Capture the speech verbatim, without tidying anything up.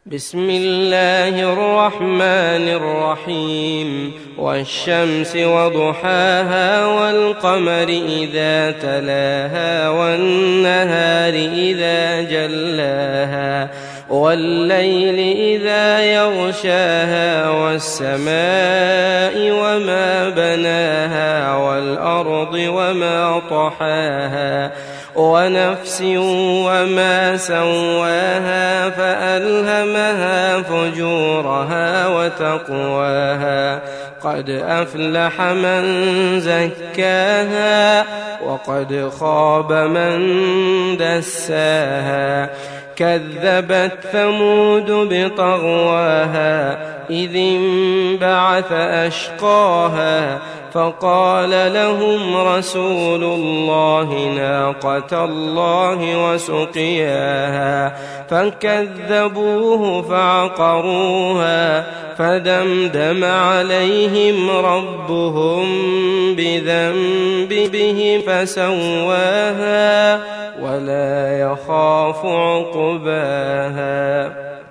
بسم الله الرحمن الرحيم والشمس وضحاها والقمر إذا تلاها والنهار إذا جلاها والليل إذا يغشاها والسماء وما بناها والأرض وما طحاها ونفس وما سواها فألهمها فجورها وتقواها قد أفلح من زكاها وقد خاب من دساها كذبت ثمود بطغواها إذ انبعث أشقاها فقال لهم رسول الله ناقة الله وسقياها فكذبوه فعقروها فدمدم عليهم ربهم بذنبهم فسواها ولا يخاف عقباها.